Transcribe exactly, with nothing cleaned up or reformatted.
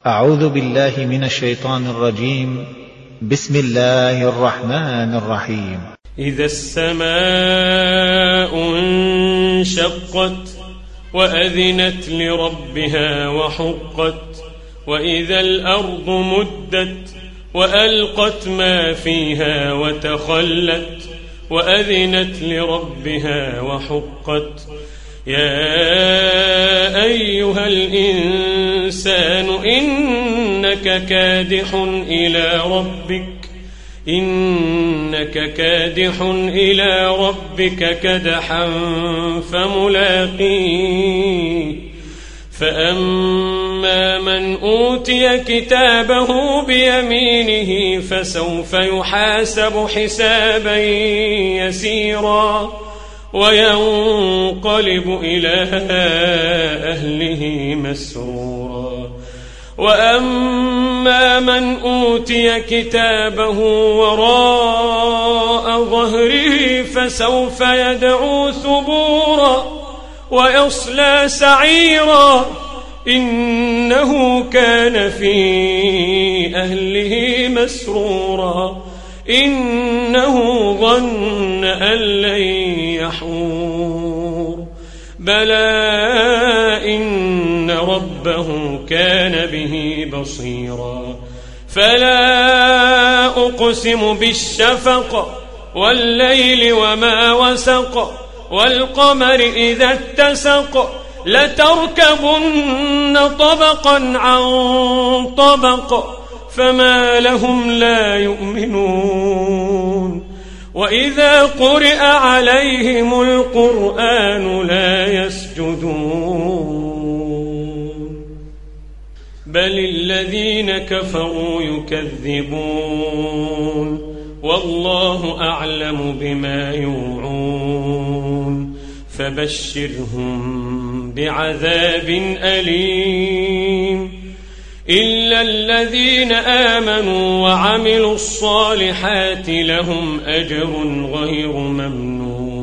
أعوذ بالله من الشيطان الرجيم. بسم الله الرحمن الرحيم. إذا السماء انشقت وأذنت لربها وحقت وإذا الأرض مدت وألقت ما فيها وتخلت وأذنت لربها وحقت يا أيها الإنسان إنك كادح إلى ربك إنك كادح إلى ربك كدحا فملاقيه فأما من أوتي كتابه بيمينه فسوف يحاسب حسابا يسيرا وينقلب إلى أهله مسرورا وأما من أوتي كتابه وراء ظهره فسوف يدعو ثبورا ويصلى سعيرا إنه كان في أهله مسرورا إنه ظن أن لن يحور بلى إن ربه كان به بصيرا فلا أقسم بالشفق والليل وما وسق والقمر إذا اتسق لتركبن طبقا عن طبق فما لهم لا يؤمنون وإذا قرئ عليهم القرآن لا يسجدون بل الذين كفروا يكذبون والله أعلم بما يوعون فبشرهم بعذاب أليم إلا الذين آمنوا وعملوا الصالحات لهم أجر غير ممنون